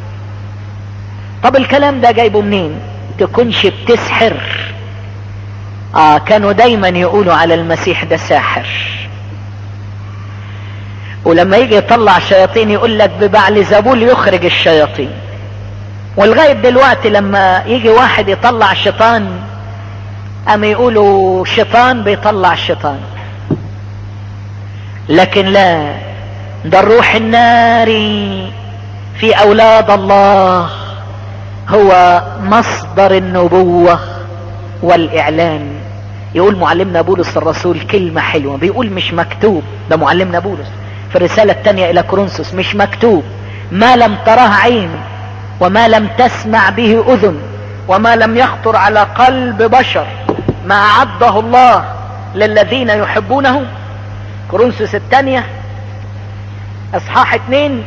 طب الكلام ده جايبه منين؟ تكونش بتسحر؟ اه كانوا دايما يقولوا على المسيح ده ساحر، ولما يجي يطلع شياطين يقول لك ببعل زبول يخرج الشياطين. ولغاية دلوقتي لما يجي واحد يطلع شيطان اما يقولوا شيطان بيطلع شيطان. لكن لا، ده الروح الناري في اولاد الله هو مصدر النبوة والاعلان. يقول معلمنا بولس الرسول كلمة حلوة، بيقول مش مكتوب، ده معلمنا بولس في الرسالة الثانية الى كورنثوس، مش مكتوب ما لم تراه عين وما لم تسمع به اذن وما لم يخطر على قلب بشر ما اعده الله للذين يحبونه. كورنثوس الثانية اصحاح اتنين،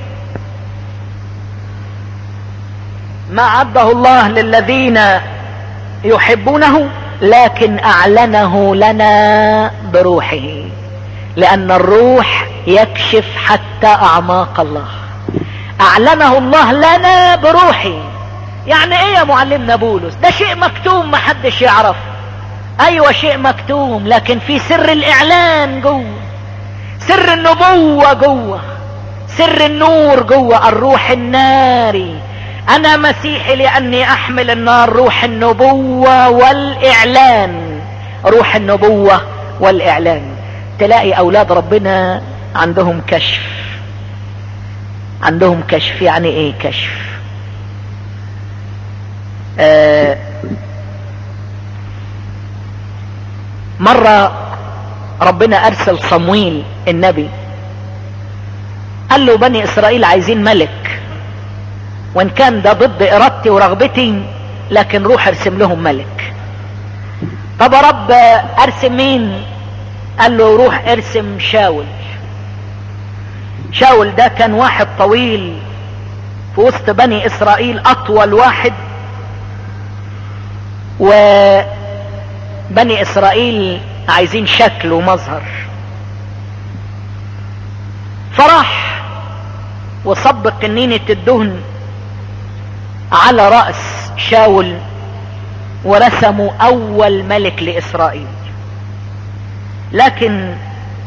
ما اعده الله للذين يحبونه لكن اعلنه لنا بروحه، لان الروح يكشف حتى اعماق الله. اعلنه الله لنا بروحه. يعني ايه يا معلمنا بولس؟ ده شيء مكتوم محدش يعرف. ايوه شيء مكتوم، لكن في سر الاعلان جوه، سر النبوة جوه، سر النور جوه، الروح الناري. انا مسيحي لاني احمل النار، روح النبوة والاعلان، روح النبوة والاعلان. تلاقي اولاد ربنا عندهم كشف، عندهم كشف. يعني ايه كشف؟ آه مرة ربنا ارسل صمويل النبي، قال له بني اسرائيل عايزين ملك، وان كان ده ضد ارادتي ورغبتي لكن روح ارسم لهم ملك. طب يا رب ارسم مين؟ قال له روح ارسم شاول. شاول ده كان واحد طويل في وسط بني اسرائيل، اطول واحد، وبني اسرائيل عايزين شكل ومظهر. فراح وصب قنينة الدهن على رأس شاول ورسموا اول ملك لاسرائيل. لكن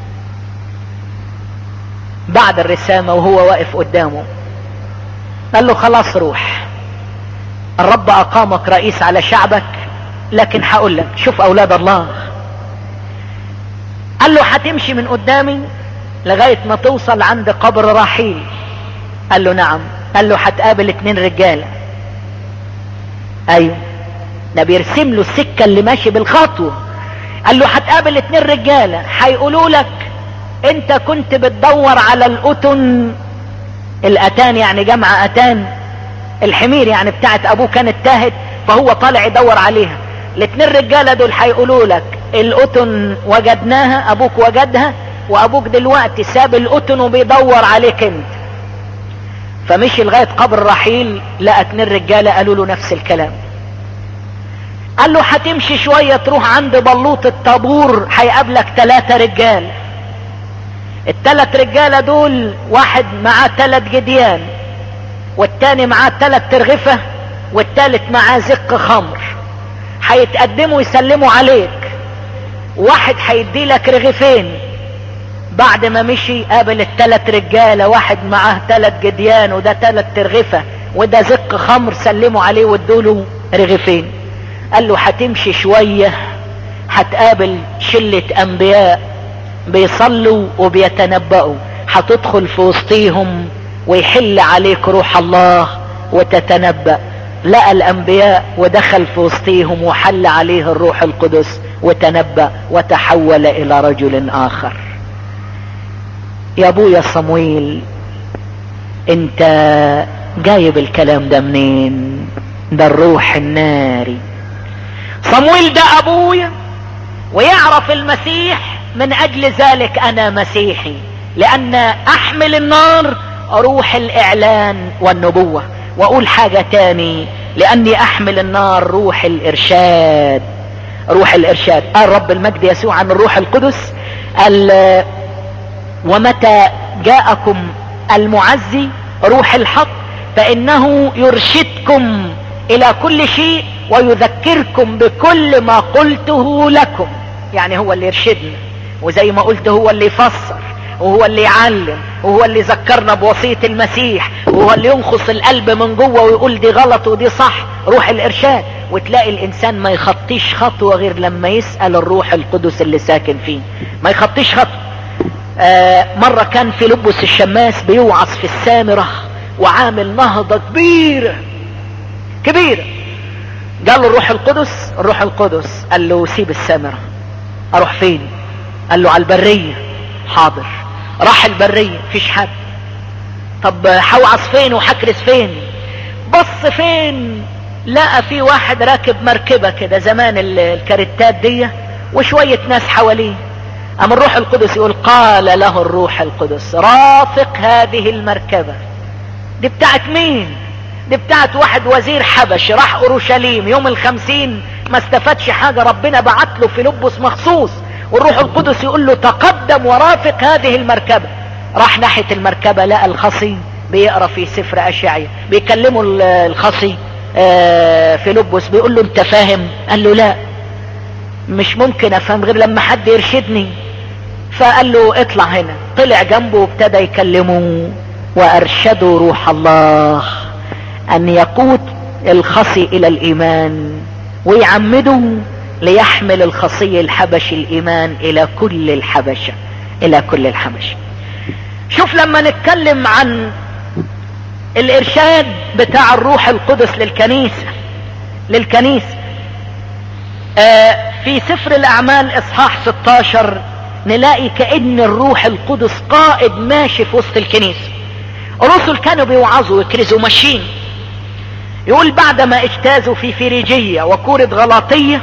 بعد الرسامة وهو واقف قدامه قال له خلاص روح، الرب اقامك رئيس على شعبك، لكن هقول لك شوف اولاد الله. قال له هتمشي من قدامي لغاية ما توصل عند قبر رحيل. قال له نعم. قال له هتقابل اتنين رجالة. ايوه، ده بيرسم له السكة اللي ماشي بالخطوة. قال له هتقابل اتنين رجالة هيقولوا لك انت كنت بتدور على الاتن، الاتان يعني جمع اتان، الحمير يعني بتاعت ابوه كانت تاهت فهو طالع يدور عليها. الاتنين رجالة دول هيقولوا لك الاتن وجدناها، ابوك وجدها، وابوك دلوقتي ساب الاتن وبيدور عليك انت. فمشي لغاية قبر رحيل لقى اتنين رجالة قالوا له نفس الكلام. قال له هتمشي شوية تروح عند بلوط الطابور هيقابلك ثلاثة رجال. الثلاث رجالة دول واحد معاه ثلاث جديان، والتاني معاه ثلاث ترغفة، والثالث معاه زق خمر. هيتقدموا يسلموا عليك، واحد هيدي لك رغيفين. بعد ما مشي قابل الثلاث رجالة، واحد معاه ثلاث جديان وده ثلاث ترغفة وده زق خمر، سلموا عليه وادوله رغيفين. قال له هتمشي شوية هتقابل شلة انبياء بيصلوا وبيتنبأوا، هتدخل في وسطيهم ويحل عليك روح الله وتتنبأ. لقى الانبياء ودخل في وسطيهم وحل عليه الروح القدس وتنبأ وتحول الى رجل اخر. يا ابويا صمويل، انت جايب الكلام ده منين؟ ده الروح الناري. صمويل ده ابويا ويعرف المسيح، من اجل ذلك انا مسيحي، لان احمل النار روح الاعلان والنبوة. واقول حاجة تاني، لاني احمل النار روح الارشاد. روح الارشاد قال رب المجد يسوع عن الروح القدس، قال ومتى جاءكم المعزي روح الحق فانه يرشدكم الى كل شيء ويذكركم بكل ما قلته لكم. يعني هو اللي يرشدنا، وزي ما قلت هو اللي يفسر، وهو اللي يعلم، وهو اللي يذكرنا بوصية المسيح، وهو اللي ينخص القلب من جوه ويقول دي غلط ودي صح. روح الارشاد. وتلاقي الانسان ما يخطيش خطوة غير لما يسأل الروح القدس اللي ساكن فيه، ما يخطيش خطوة. آه مرة كان فيلبس الشماس بيوعظ في السامرة وعامل نهضة كبيرة كبيرة. قال له الروح القدس الروح القدس قال له سيب السامرة. اروح فين؟ قال له على البرية. حاضر. راح البرية فيش حد. طب هوعظ فين وحكرس فين؟ بص فين لقى في واحد راكب مركبة كده زمان الكاريتات دي وشوية ناس حواليه. اما الروح القدس يقول قال له الروح القدس رافق هذه المركبة. دي بتاعت مين؟ دي بتاعت واحد وزير حبش راح اورشليم يوم الخمسين، ما استفادش حاجة، ربنا بعت له فيلبس مخصوص، والروح القدس يقول له تقدم ورافق هذه المركبة. راح ناحية المركبة لقى الخصي بيقرأ في سفر اشعياء، بيكلمه الخصي فيلبس بيقول له انت فاهم؟ قال له لا مش ممكن افهم غير لما حد يرشدني. فقال له اطلع هنا. طلع جنبه وابتدى يكلمه، وارشدوا روح الله ان يقود الخصي الى الايمان ويعمده ليحمل الخصي الحبشي الايمان الى كل الحبشة، الى كل الحبشة. شوف لما نتكلم عن الارشاد بتاع الروح القدس للكنيسة للكنيسة آه في سفر الاعمال اصحاح ستاشر نلاقي كأن الروح القدس قائد ماشي في وسط الكنيسة. الرسل كانوا بيوعظوا ويكرزوا ماشيين. يقول بعدما اجتازوا في فيريجية وكورة غلاطية،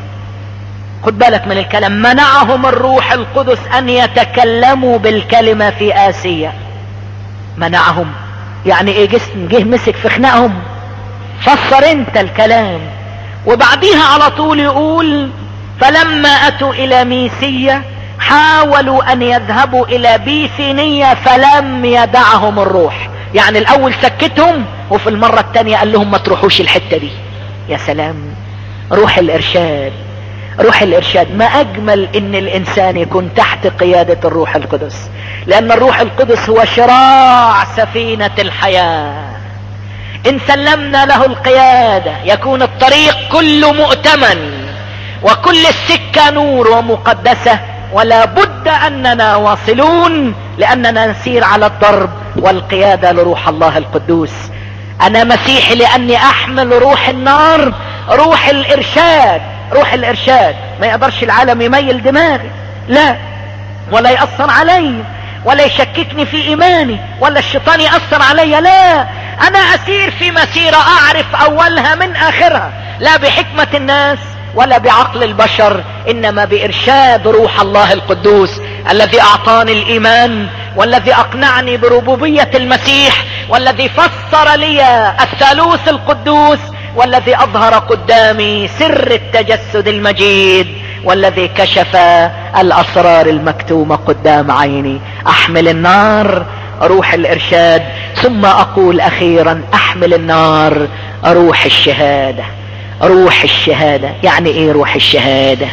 خد بالك من الكلام، منعهم الروح القدس ان يتكلموا بالكلمة في آسيا. منعهم يعني ايه؟ جسم جه مسك في خناقهم. فسر انت الكلام. وبعديها على طول يقول فلما اتوا الى ميسية حاولوا ان يذهبوا الى بيثينية فلم يدعهم الروح. يعني الاول سكتهم وفي المرة التانية قال لهم ما تروحوش الحتة دي. يا سلام، روح الارشاد. روح الارشاد ما اجمل ان الانسان يكون تحت قيادة الروح القدس، لان الروح القدس هو شراع سفينة الحياة. ان سلمنا له القيادة يكون الطريق كله مؤتمن وكل السكة نور ومقدسة، ولا بد اننا واصلون لاننا نسير على الضرب والقيادة لروح الله القدوس. انا مسيحي لاني احمل روح النار، روح الارشاد. روح الارشاد ما يقدرش العالم يميل دماغي، لا، ولا يأثر علي، ولا يشككني في ايماني، ولا الشيطان يأثر علي، لا، انا اسير في مسيرة اعرف اولها من اخرها، لا بحكمة الناس ولا بعقل البشر، انما بارشاد روح الله القدوس الذي اعطاني الايمان، والذي اقنعني بربوبية المسيح، والذي فسر لي الثالوث القدوس، والذي اظهر قدامي سر التجسد المجيد، والذي كشف الاسرار المكتومة قدام عيني. احمل النار روح الارشاد، ثم اقول اخيرا احمل النار روح الشهادة. روح الشهادة يعني ايه روح الشهادة؟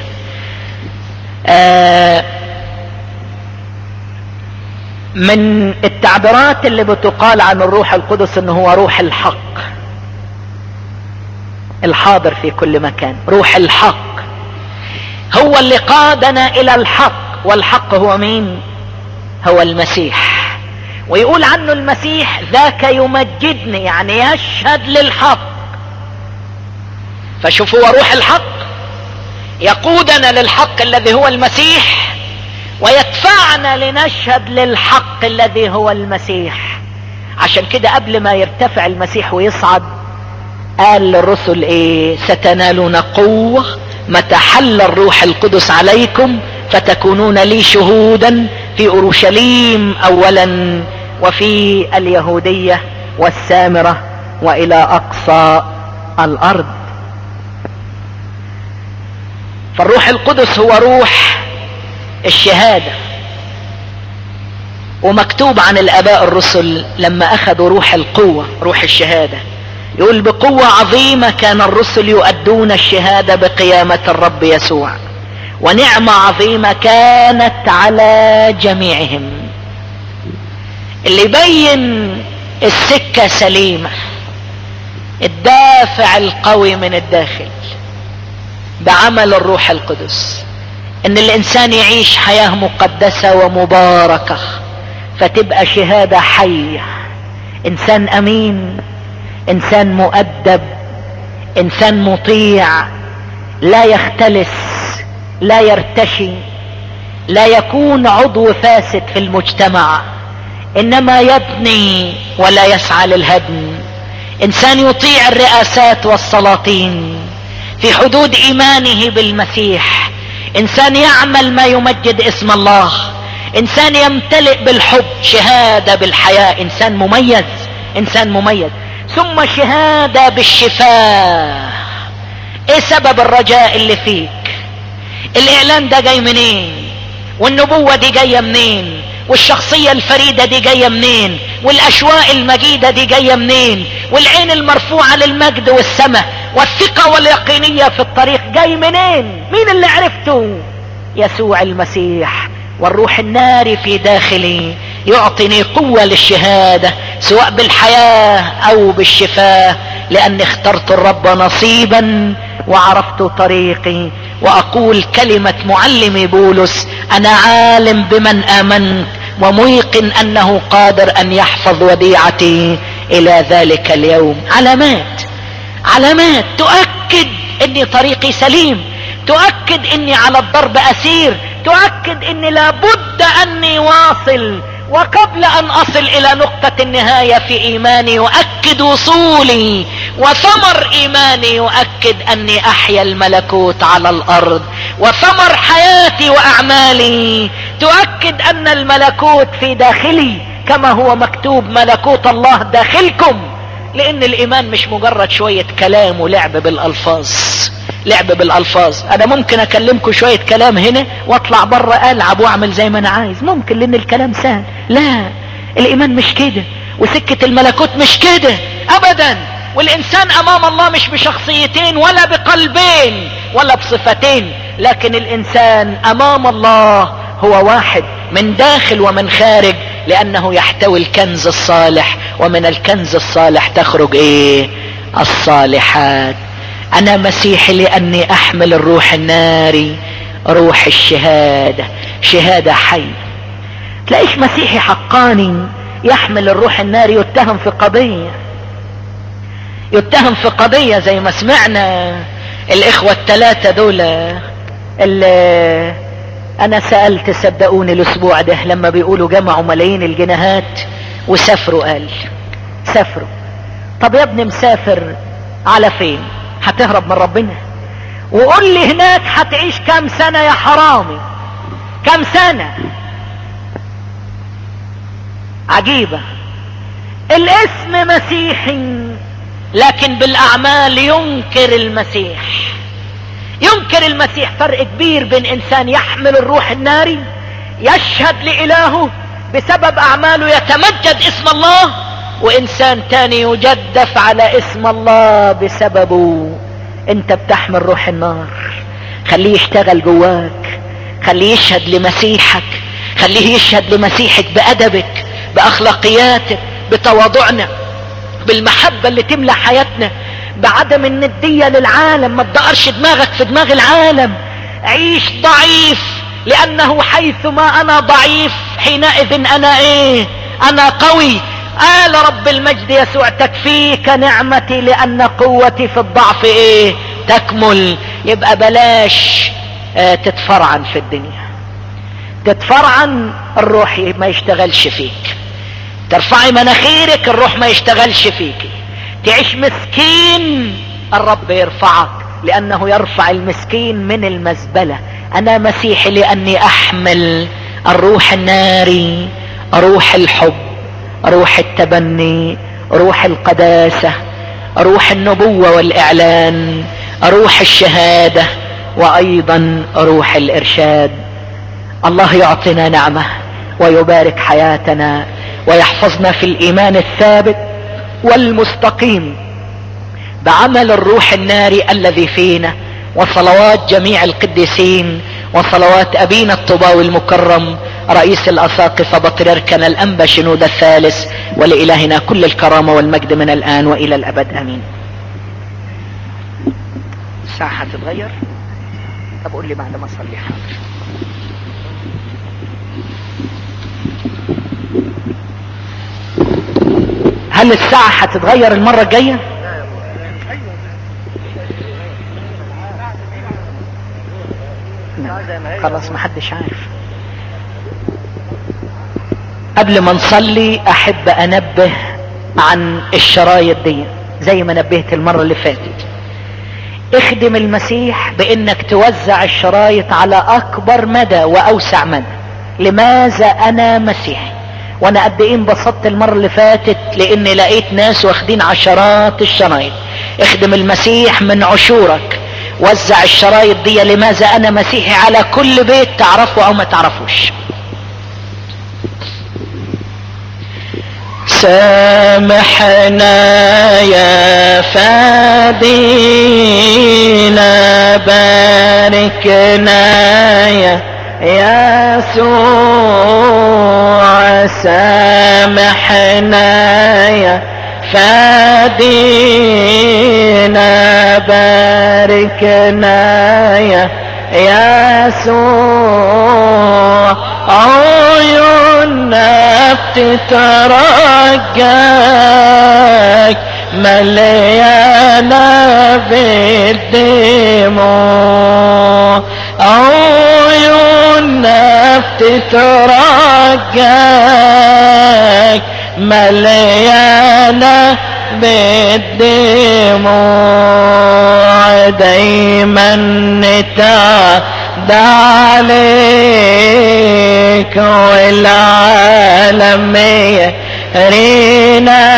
آه من التعبيرات اللي بتقال عن الروح القدس انه هو روح الحق، الحاضر في كل مكان. روح الحق هو اللي قادنا الى الحق، والحق هو مين؟ هو المسيح. ويقول عنه المسيح ذاك يمجدني، يعني يشهد للحق. فشوفوا روح الحق يقودنا للحق الذي هو المسيح، ويدفعنا لنشهد للحق الذي هو المسيح. عشان كده قبل ما يرتفع المسيح ويصعد قال للرسل ايه؟ ستنالون قوة متى حل الروح القدس عليكم فتكونون لي شهودا في اورشليم اولا وفي اليهودية والسامرة والى اقصى الارض. فالروح القدس هو روح الشهادة، ومكتوب عن الاباء الرسل لما اخذوا روح القوة روح الشهادة يقول بقوة عظيمة كان الرسل يؤدون الشهادة بقيامة الرب يسوع، ونعمة عظيمة كانت على جميعهم. اللي يبين السكة سليمة، الدافع القوي من الداخل بعمل الروح القدس، ان الانسان يعيش حياة مقدسة ومباركة فتبقى شهادة حية. انسان امين، انسان مؤدب، انسان مطيع، لا يختلس، لا يرتشي، لا يكون عضو فاسد في المجتمع، انما يبني ولا يسعى للهدم. انسان يطيع الرئاسات والسلاطين في حدود ايمانه بالمسيح، انسان يعمل ما يمجد اسم الله، انسان يمتلئ بالحب، شهادة بالحياة، انسان مميز، انسان مميز. ثم شهادة بالشفاء. ايه سبب الرجاء اللي فيك؟ الاعلان ده جاي منين؟ والنبوة دي جاية منين؟ والشخصية الفريدة دي جاية منين؟ والاشواق المجيدة دي جاية منين؟ والعين المرفوعة للمجد والسماء والثقة واليقينية في الطريق جاي منين؟ مين اللي عرفته؟ يسوع المسيح. والروح الناري في داخلي يعطيني قوة للشهادة سواء بالحياة او بالشفاء، لاني اخترت الرب نصيبا وعرفت طريقي. واقول كلمة معلمي بولس: انا عالم بمن امنت وميقن انه قادر ان يحفظ وديعتي الى ذلك اليوم. علامات علامات تؤكد اني طريقي سليم، تؤكد اني على الضرب اسير، تؤكد اني لابد اني واصل، وقبل ان اصل الى نقطة النهاية في ايماني يؤكد وصولي، وثمر ايماني يؤكد اني احيا الملكوت على الارض، وثمر حياتي واعمالي تؤكد ان الملكوت في داخلي، كما هو مكتوب ملكوت الله داخلكم. لان الايمان مش مجرد شوية كلام ولعب بالالفاظ، لعب بالالفاظ. انا ممكن اكلمكم شوية كلام هنا واطلع بره العب واعمل زي ما انا عايز، ممكن، لان الكلام سهل. لا، الايمان مش كده، وسكة الملكوت مش كده ابدا. والانسان امام الله مش بشخصيتين ولا بقلبين ولا بصفتين، لكن الانسان امام الله هو واحد من داخل ومن خارج، لانه يحتوي الكنز الصالح، ومن الكنز الصالح تخرج ايه؟ الصالحات. انا مسيحي لاني احمل الروح الناري، روح الشهادة، شهادة حية. تلاقيش مسيحي حقاني يحمل الروح الناري يتهم في قضية، يتهم في قضية زي ما سمعنا الاخوة الثلاثة دول اللي انا سألت صدقوني الاسبوع ده لما بيقولوا جمعوا ملايين الجنيهات وسافروا. قال سافروا. طب يا ابني مسافر على فين؟ هتهرب من ربنا؟ وقول لي هناك هتعيش كام سنة يا حرامي؟ كام سنة؟ عجيبة. الاسم مسيحي لكن بالاعمال ينكر المسيح، ينكر المسيح. فرق كبير بين انسان يحمل الروح الناري يشهد لالهه بسبب اعماله يتمجد اسم الله، وانسان تاني يجدف على اسم الله بسببه. انت بتحمل روح النار، خليه يشتغل جواك، خليه يشهد لمسيحك، خليه يشهد لمسيحك بادبك، باخلاقياتك، بتواضعنا، بالمحبة اللي تملى حياتنا، بعدم الندية للعالم. ما تدقرش دماغك في دماغ العالم، عيش ضعيف، لانه حيثما انا ضعيف حينئذ انا ايه؟ انا قوي. قال رب المجد يسوع: تكفيك نعمتي لان قوتي في الضعف ايه؟ تكمل. يبقى بلاش اه تتفرعن في الدنيا، تتفرعن الروح ما يشتغلش فيك، ترفعي مناخيرك الروح ما يشتغلش فيك، تعيش مسكين الرب يرفعك، لانه يرفع المسكين من المزبلة. انا مسيحي لاني احمل الروح الناري، روح الحب، روح التبني، روح القداسة، روح النبوة والاعلان، روح الشهادة، وايضا روح الارشاد. الله يعطينا نعمة ويبارك حياتنا ويحفظنا في الايمان الثابت والمستقيم بعمل الروح الناري الذي فينا، وصلوات جميع القديسين، وصلوات ابينا الطباوي المكرم رئيس الاساقفة بطريركنا الانبا شنودة الثالث، ولالهنا كل الكرامة والمجد من الان والى الابد امين. الساعة هتتغير؟ طب قول لي بعد ما اصلي. حاضر. هل الساعة هتتغير المرة الجاية؟ خلاص محدش عارف. قبل ما نصلي احب انبه عن الشرايط دي زي ما نبهت المرة اللي فاتت. اخدم المسيح بانك توزع الشرايط على اكبر مدى واوسع مدى. لماذا انا مسيحي؟ وانا قد ايه انبسطت المرة اللي فاتت لاني لقيت ناس واخدين عشرات الشرايط. اخدم المسيح من عشورك، وزع الشرايط دي لماذا انا مسيحي على كل بيت تعرفه او ما تعرفوش. سامحنا يا فادينا، باركنا يا يسوع، سامحنا يا فادينا، باركنا يا يسوع. عيوننا بتترجاك مليانة بالدموع، عيوننا بتترجاك مليانة بالدموع. دايما نتعدى عليك والعالم يهرينا،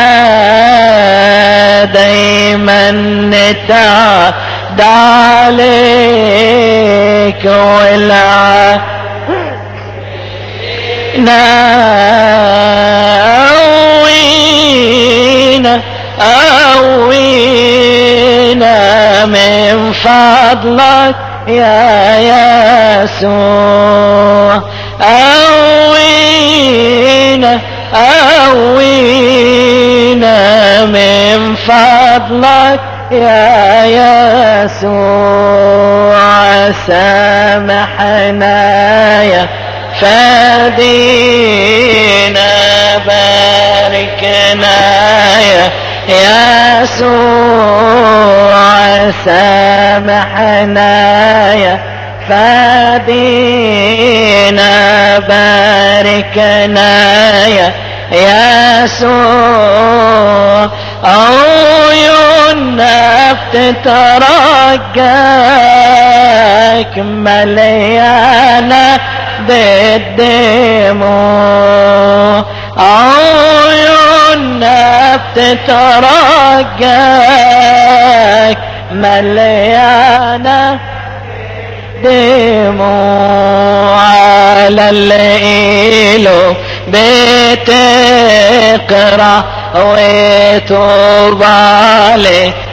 دايما نتعدى عليك والعالم ناوينا أوينا من فضلك يا يسوع، أوينا أوينا من فضلك يا يسوع. سامحنا يا فادينا، باركنا يا يسوع، سامحنا يا فادينا، باركنا يا يسوع. عيوننا بتترجاك مليانة بالدموع، عيوننا بتترجاك مليانة دموع. على الليل بتقرأ وتوب عليه